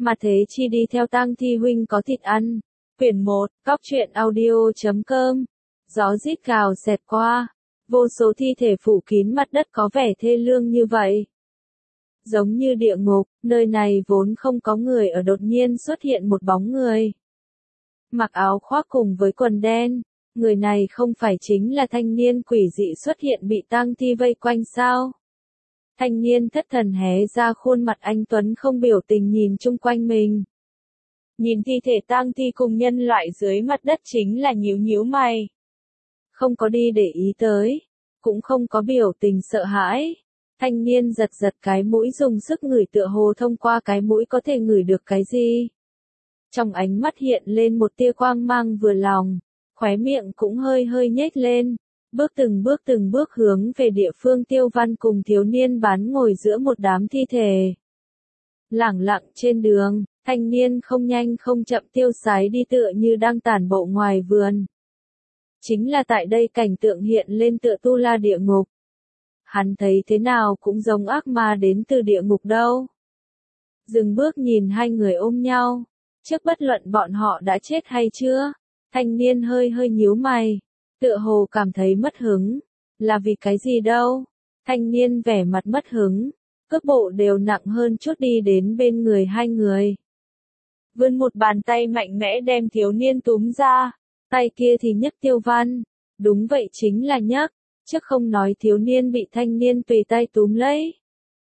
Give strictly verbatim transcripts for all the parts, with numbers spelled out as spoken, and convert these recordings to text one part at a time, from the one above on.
Mà thế chi đi theo tang thi huynh có thịt ăn. Quyển một, Cóc truyện audio chấm com. Gió rít gào xẹt qua. Vô số thi thể phủ kín mặt đất có vẻ thê lương như vậy. Giống như địa ngục, nơi này vốn không có người ở, đột nhiên xuất hiện một bóng người. Mặc áo khoác cùng với quần đen. Người này không phải chính là thanh niên quỷ dị xuất hiện bị tang thi vây quanh sao? Thanh niên thất thần hé ra khuôn mặt anh tuấn không biểu tình nhìn chung quanh mình. Nhìn thi thể tang thi cùng nhân loại dưới mặt đất chính là nhíu nhíu mày. Không có đi để ý tới, cũng không có biểu tình sợ hãi. Thanh niên giật giật cái mũi dùng sức ngửi tựa hồ thông qua cái mũi có thể ngửi được cái gì. Trong ánh mắt hiện lên một tia quang mang vừa lòng, khóe miệng cũng hơi hơi nhếch lên. Bước từng bước từng bước hướng về địa phương Tiêu Văn cùng thiếu niên bán ngồi giữa một đám thi thể. Lẳng lặng trên đường, thanh niên không nhanh không chậm tiêu sái đi tựa như đang tản bộ ngoài vườn. Chính là tại đây cảnh tượng hiện lên tựa tu la địa ngục. Hắn thấy thế nào cũng giống ác ma đến từ địa ngục đâu. Dừng bước nhìn hai người ôm nhau, trước bất luận bọn họ đã chết hay chưa, thanh niên hơi hơi nhíu mày. Tựa hồ cảm thấy mất hứng, là vì cái gì đâu? Thanh niên vẻ mặt mất hứng, cước bộ đều nặng hơn chút đi đến bên người hai người. Vươn một bàn tay mạnh mẽ đem thiếu niên túm ra, tay kia thì nhấc Tiêu Văn. Đúng vậy chính là nhấc, chứ không nói thiếu niên bị thanh niên tùy tay túm lấy.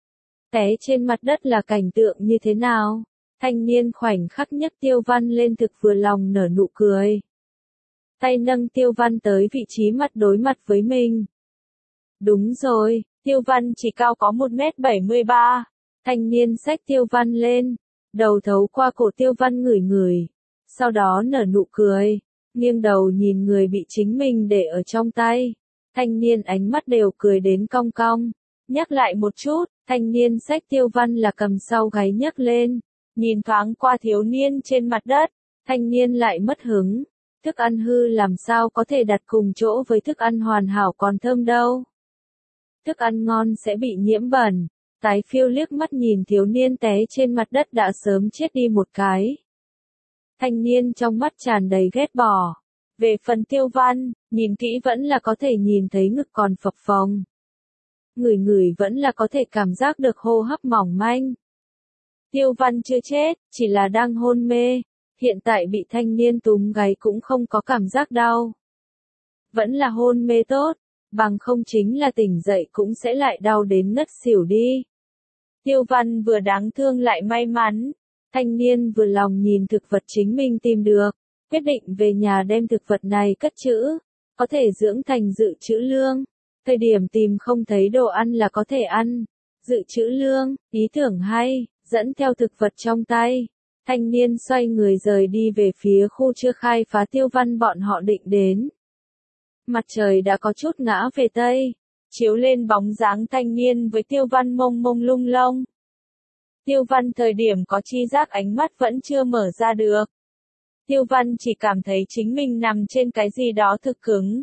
Té trên mặt đất là cảnh tượng như thế nào? Thanh niên khoảnh khắc nhấc Tiêu Văn lên thực vừa lòng nở nụ cười. Tay nâng Tiêu Văn tới vị trí mặt đối mặt với mình. Đúng rồi, Tiêu Văn chỉ cao có một mét bảy mươi ba. Thanh niên xách Tiêu Văn lên, đầu thấu qua cổ Tiêu Văn ngửi ngửi, sau đó nở nụ cười, nghiêng đầu nhìn người bị chính mình để ở trong tay. Thanh niên ánh mắt đều cười đến cong cong. Nhắc lại một chút, thanh niên xách Tiêu Văn là cầm sau gáy nhấc lên, nhìn thoáng qua thiếu niên trên mặt đất, thanh niên lại mất hứng. Thức ăn hư làm sao có thể đặt cùng chỗ với thức ăn hoàn hảo còn thơm đâu. Thức ăn ngon sẽ bị nhiễm bẩn. Tái phiêu liếc mắt nhìn thiếu niên té trên mặt đất đã sớm chết đi một cái. Thanh niên trong mắt tràn đầy ghét bỏ. Về phần Tiêu Văn, nhìn kỹ vẫn là có thể nhìn thấy ngực còn phập phồng. Ngửi ngửi vẫn là có thể cảm giác được hô hấp mỏng manh. Tiêu Văn chưa chết, chỉ là đang hôn mê. Hiện tại bị thanh niên túm gáy cũng không có cảm giác đau. Vẫn là hôn mê tốt, bằng không chính là tỉnh dậy cũng sẽ lại đau đến ngất xỉu đi. Tiêu Văn vừa đáng thương lại may mắn. Thanh niên vừa lòng nhìn thực vật chính mình tìm được, quyết định về nhà đem thực vật này cất trữ, có thể dưỡng thành dự trữ lương. Thời điểm tìm không thấy đồ ăn là có thể ăn. Dự trữ lương, ý tưởng hay, dẫn theo thực vật trong tay. Thanh niên xoay người rời đi về phía khu chưa khai phá Tiêu Văn bọn họ định đến. Mặt trời đã có chút ngã về Tây, chiếu lên bóng dáng thanh niên với Tiêu Văn mông mông lung lông. Tiêu Văn thời điểm có chi giác ánh mắt vẫn chưa mở ra được. Tiêu Văn chỉ cảm thấy chính mình nằm trên cái gì đó thực cứng.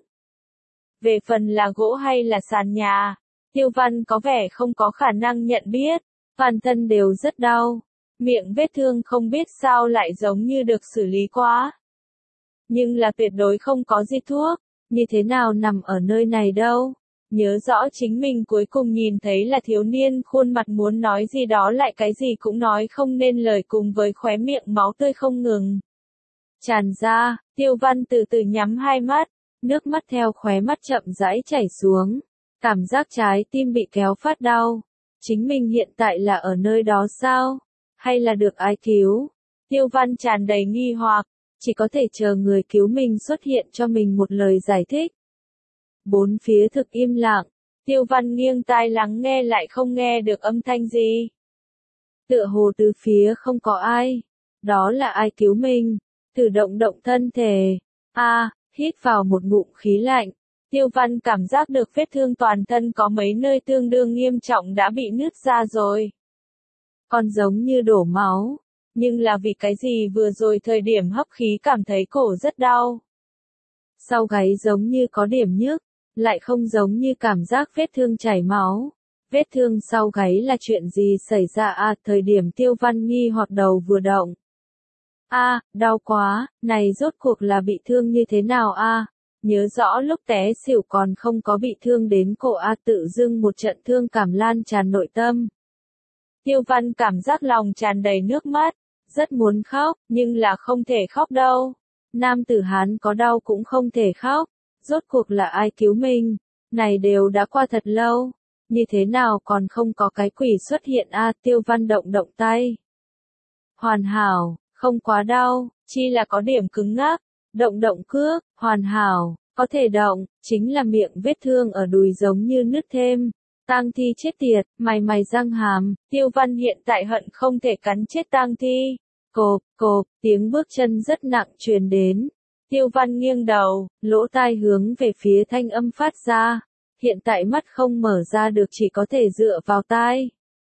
Về phần là gỗ hay là sàn nhà, Tiêu Văn có vẻ không có khả năng nhận biết, toàn thân đều rất đau. Miệng vết thương không biết sao lại giống như được xử lý quá. Nhưng là tuyệt đối không có gì thuốc, như thế nào nằm ở nơi này đâu. Nhớ rõ chính mình cuối cùng nhìn thấy là thiếu niên khuôn mặt muốn nói gì đó lại cái gì cũng nói không nên lời cùng với khóe miệng máu tươi không ngừng tràn ra. Tiêu Văn từ từ nhắm hai mắt, nước mắt theo khóe mắt chậm rãi chảy xuống. Cảm giác trái tim bị kéo phát đau. Chính mình hiện tại là ở nơi đó sao? Hay là được ai cứu? Tiêu Văn tràn đầy nghi hoặc, chỉ có thể chờ người cứu mình xuất hiện cho mình một lời giải thích. Bốn phía thực im lặng, Tiêu Văn nghiêng tai lắng nghe lại không nghe được âm thanh gì. Tựa hồ từ phía không có ai, đó là ai cứu mình? Thử động động thân thể. A, à, hít vào một ngụm khí lạnh. Tiêu Văn cảm giác được vết thương toàn thân có mấy nơi tương đương nghiêm trọng đã bị nứt ra rồi. Còn giống như đổ máu, nhưng là vì cái gì vừa rồi thời điểm hấp khí cảm thấy cổ rất đau. Sau gáy giống như có điểm nhức, lại không giống như cảm giác vết thương chảy máu. Vết thương sau gáy là chuyện gì xảy ra à? Thời điểm Tiêu Văn nghi hoặc đầu vừa động. A, à, đau quá, này rốt cuộc là bị thương như thế nào a? À? Nhớ rõ lúc té xỉu còn không có bị thương đến cổ a, à, tự dưng một trận thương cảm lan tràn nội tâm. Tiêu Văn cảm giác lòng tràn đầy nước mắt, rất muốn khóc, nhưng là không thể khóc đâu. Nam tử Hán có đau cũng không thể khóc, rốt cuộc là ai cứu mình, này đều đã qua thật lâu, như thế nào còn không có cái quỷ xuất hiện a? À, Tiêu Văn động động tay. Hoàn hảo, không quá đau, chi là có điểm cứng ngắc, động động cước, hoàn hảo, có thể động, chính là miệng vết thương ở đùi giống như nứt thêm. Tang Thi chết tiệt, mày mày răng hàm, Tiêu Văn hiện tại hận không thể cắn chết Tang Thi. Cộp, cộp, tiếng bước chân rất nặng truyền đến. Tiêu Văn nghiêng đầu, lỗ tai hướng về phía thanh âm phát ra. Hiện tại mắt không mở ra được, chỉ có thể dựa vào tai.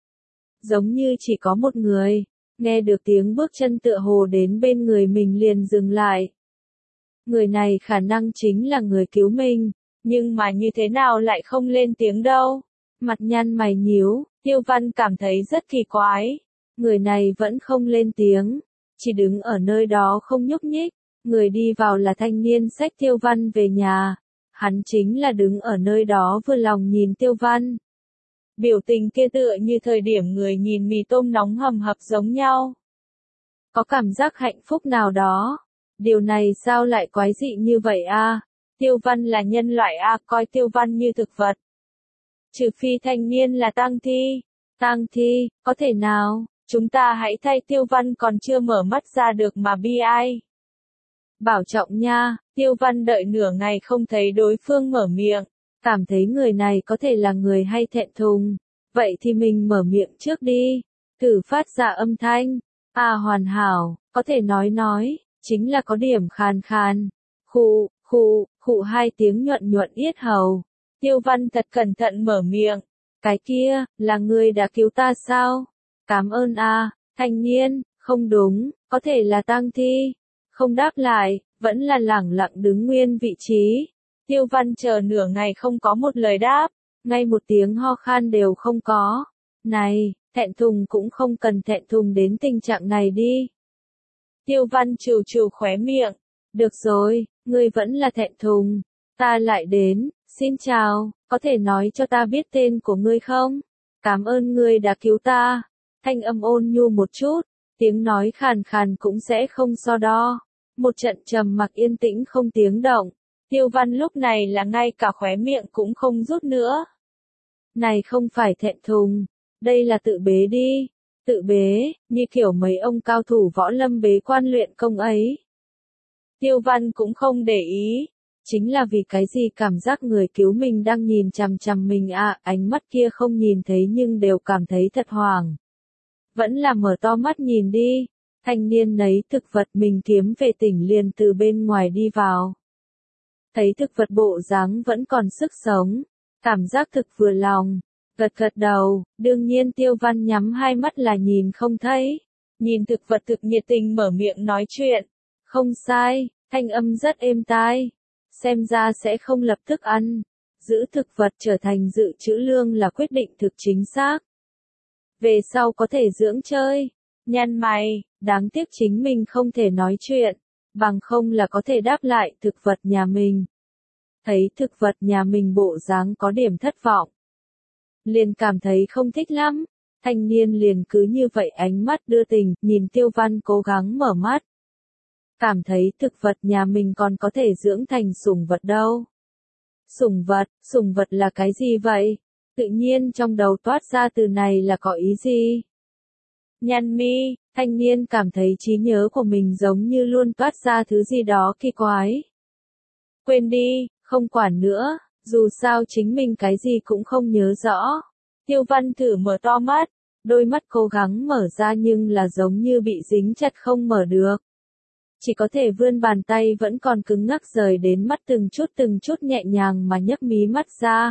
Giống như chỉ có một người, nghe được tiếng bước chân tựa hồ đến bên người mình liền dừng lại. Người này khả năng chính là người cứu mình, nhưng mà như thế nào lại không lên tiếng đâu. Mặt nhăn mày nhíu, Tiêu Văn cảm thấy rất kỳ quái. Người này vẫn không lên tiếng, chỉ đứng ở nơi đó không nhúc nhích. Người đi vào là thanh niên xách Tiêu Văn về nhà. Hắn chính là đứng ở nơi đó vừa lòng nhìn Tiêu Văn. Biểu tình kia tựa như thời điểm người nhìn mì tôm nóng hầm hập giống nhau. Có cảm giác hạnh phúc nào đó. Điều này sao lại quái dị như vậy a? À? Tiêu Văn là nhân loại a, à, coi Tiêu Văn như thực vật. Trừ phi thanh niên là Tang Thi. Tang Thi, có thể nào, chúng ta hãy thay Tiêu Văn còn chưa mở mắt ra được mà bi ai. Bảo trọng nha, Tiêu Văn đợi nửa ngày không thấy đối phương mở miệng, cảm thấy người này có thể là người hay thẹn thùng. Vậy thì mình mở miệng trước đi, thử phát ra âm thanh. À hoàn hảo, có thể nói nói, chính là có điểm khàn khàn. Khụ, khụ, khụ hai tiếng nhuận nhuận yết hầu. Tiêu Văn thật cẩn thận mở miệng. Cái kia, là người đã cứu ta sao? Cảm ơn a. À. Thanh niên, không đúng, có thể là Tang Thi. Không đáp lại, vẫn là lẳng lặng đứng nguyên vị trí. Tiêu Văn chờ nửa ngày không có một lời đáp, ngay một tiếng ho khan đều không có. Này, thẹn thùng cũng không cần thẹn thùng đến tình trạng này đi. Tiêu Văn trừ trừ khóe miệng. Được rồi, ngươi vẫn là thẹn thùng. Ta lại đến, xin chào, có thể nói cho ta biết tên của ngươi không? Cảm ơn ngươi đã cứu ta. Thanh âm ôn nhu một chút, tiếng nói khàn khàn cũng sẽ không so đo. Một trận trầm mặc yên tĩnh không tiếng động. Tiêu Văn lúc này là ngay cả khóe miệng cũng không rút nữa. Này không phải thẹn thùng, đây là tự bế đi. Tự bế, như kiểu mấy ông cao thủ võ lâm bế quan luyện công ấy. Tiêu Văn cũng không để ý. Chính là vì cái gì cảm giác người cứu mình đang nhìn chằm chằm mình à, ánh mắt kia không nhìn thấy nhưng đều cảm thấy thật hoảng. Vẫn là mở to mắt nhìn đi. Thanh niên nấy thực vật mình kiếm về tỉnh liền từ bên ngoài đi vào. Thấy thực vật bộ dáng vẫn còn sức sống, cảm giác thực vừa lòng, gật gật đầu, đương nhiên Tiêu Văn nhắm hai mắt là nhìn không thấy. Nhìn thực vật thực nhiệt tình mở miệng nói chuyện. Không sai, thanh âm rất êm tai. Xem ra sẽ không lập tức ăn. Giữ thực vật trở thành dự trữ lương là quyết định thực chính xác. Về sau có thể dưỡng chơi. Nhăn mày, đáng tiếc chính mình không thể nói chuyện, bằng không là có thể đáp lại thực vật nhà mình. Thấy thực vật nhà mình bộ dáng có điểm thất vọng. Liền cảm thấy không thích lắm. Thanh niên liền cứ như vậy ánh mắt đưa tình, nhìn Tiêu Văn cố gắng mở mắt. Cảm thấy thực vật nhà mình còn có thể dưỡng thành sủng vật đâu. Sủng vật, sủng vật là cái gì vậy? Tự nhiên trong đầu toát ra từ này là có ý gì? Nhăn mi, thanh niên cảm thấy trí nhớ của mình giống như luôn toát ra thứ gì đó kỳ quái. Quên đi, không quản nữa, dù sao chính mình cái gì cũng không nhớ rõ. Tiêu Văn thử mở to mắt, đôi mắt cố gắng mở ra nhưng là giống như bị dính chặt không mở được. Chỉ có thể vươn bàn tay vẫn còn cứng ngắc rời đến mắt từng chút từng chút nhẹ nhàng mà nhấc mí mắt ra.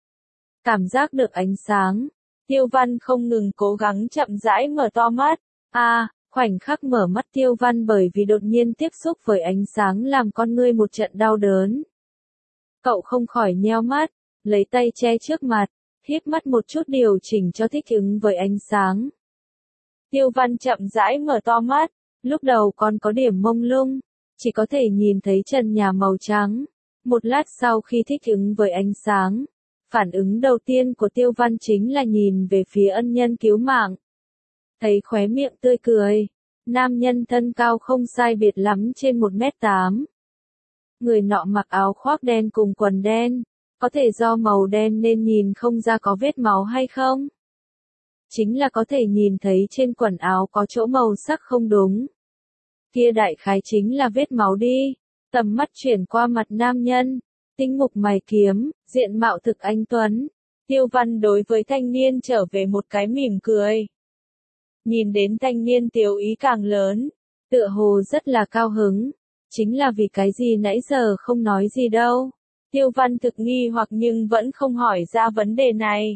Cảm giác được ánh sáng. Tiêu Văn không ngừng cố gắng chậm rãi mở to mắt. À, khoảnh khắc mở mắt Tiêu Văn bởi vì đột nhiên tiếp xúc với ánh sáng làm con ngươi một trận đau đớn. Cậu không khỏi nheo mắt, lấy tay che trước mặt. híp mắt một chút điều chỉnh cho thích ứng với ánh sáng. Tiêu Văn chậm rãi mở to mắt, lúc đầu còn có điểm mông lung, chỉ có thể nhìn thấy trần nhà màu trắng. Một lát sau khi thích ứng với ánh sáng, phản ứng đầu tiên của Tiêu Văn chính là nhìn về phía ân nhân cứu mạng. Thấy khóe miệng tươi cười, nam nhân thân cao không sai biệt lắm trên một mét tám. Người nọ mặc áo khoác đen cùng quần đen, có thể do màu đen nên nhìn không ra có vết máu hay không? Chính là có thể nhìn thấy trên quần áo có chỗ màu sắc không đúng. Kia đại khái chính là vết máu đi. Tầm mắt chuyển qua mặt nam nhân, tinh mục mày kiếm, diện mạo thực anh tuấn. Tiêu Văn đối với thanh niên trở về một cái mỉm cười. Nhìn đến thanh niên tiểu ý càng lớn, tựa hồ rất là cao hứng. Chính là vì cái gì nãy giờ không nói gì đâu. Tiêu Văn thực nghi hoặc nhưng vẫn không hỏi ra vấn đề này.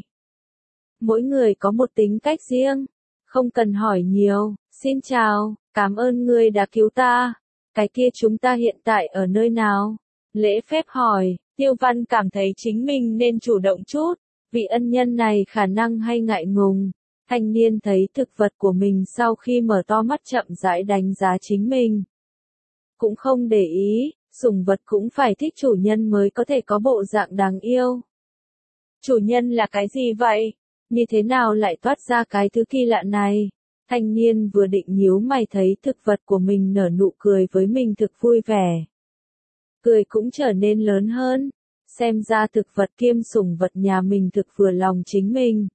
Mỗi người có một tính cách riêng, không cần hỏi nhiều. Xin chào, cảm ơn ngươi đã cứu ta. Cái kia chúng ta hiện tại ở nơi nào? Lễ phép hỏi, Tiêu Văn cảm thấy chính mình nên chủ động chút, vị ân nhân này khả năng hay ngại ngùng. Thanh niên thấy thực vật của mình sau khi mở to mắt chậm rãi đánh giá chính mình. Cũng không để ý, sủng vật cũng phải thích chủ nhân mới có thể có bộ dạng đáng yêu. Chủ nhân là cái gì vậy? Như thế nào lại toát ra cái thứ kỳ lạ này? Thanh niên vừa định nhíu mày thấy thực vật của mình nở nụ cười với mình thực vui vẻ. Cười cũng trở nên lớn hơn, xem ra thực vật kiêm sủng vật nhà mình thực vừa lòng chính mình.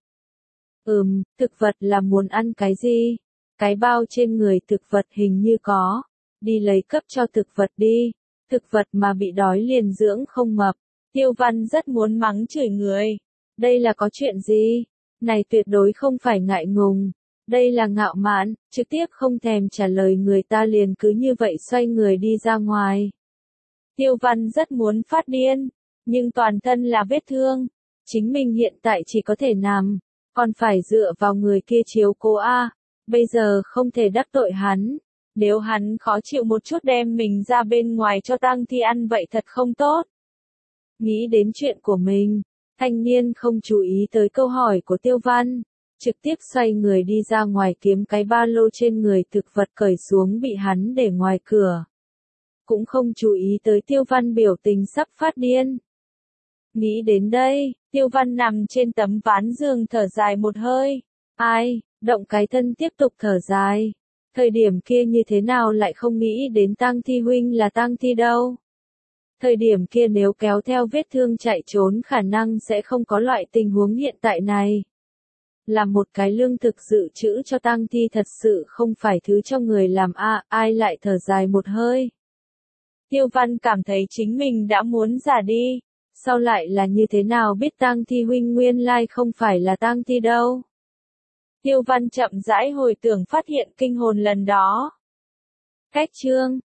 Ừm, thực vật là muốn ăn cái gì? Cái bao trên người thực vật hình như có, đi lấy cấp cho thực vật đi, thực vật mà bị đói liền dưỡng không mập. Tiêu Văn rất muốn mắng chửi người. Đây là có chuyện gì? Này tuyệt đối không phải ngại ngùng. Đây là ngạo mạn, trực tiếp không thèm trả lời người ta liền cứ như vậy xoay người đi ra ngoài. Tiêu Văn rất muốn phát điên, nhưng toàn thân là vết thương. Chính mình hiện tại chỉ có thể nằm, còn phải dựa vào người kia chiếu cố a. Bây giờ không thể đắc tội hắn. Nếu hắn khó chịu một chút đem mình ra bên ngoài cho tang thi ăn vậy thật không tốt. Nghĩ đến chuyện của mình, thanh niên không chú ý tới câu hỏi của Tiêu Văn. Trực tiếp xoay người đi ra ngoài kiếm cái ba lô trên người thực vật cởi xuống bị hắn để ngoài cửa. Cũng không chú ý tới Tiêu Văn biểu tình sắp phát điên. Nghĩ đến đây, Tiêu Văn nằm trên tấm ván giường thở dài một hơi. Ai, động cái thân tiếp tục thở dài. Thời điểm kia như thế nào lại không nghĩ đến tang thi huynh là tang thi đâu. Thời điểm kia nếu kéo theo vết thương chạy trốn khả năng sẽ không có loại tình huống hiện tại này. Là một cái lương thực dự trữ cho tang thi thật sự không phải thứ cho người làm a, à, ai lại thở dài một hơi. Tiêu Văn cảm thấy chính mình đã muốn già đi, sau lại là như thế nào biết tang thi huynh nguyên lai không phải là tang thi đâu. Tiêu Văn chậm rãi hồi tưởng phát hiện kinh hồn lần đó. Cách chương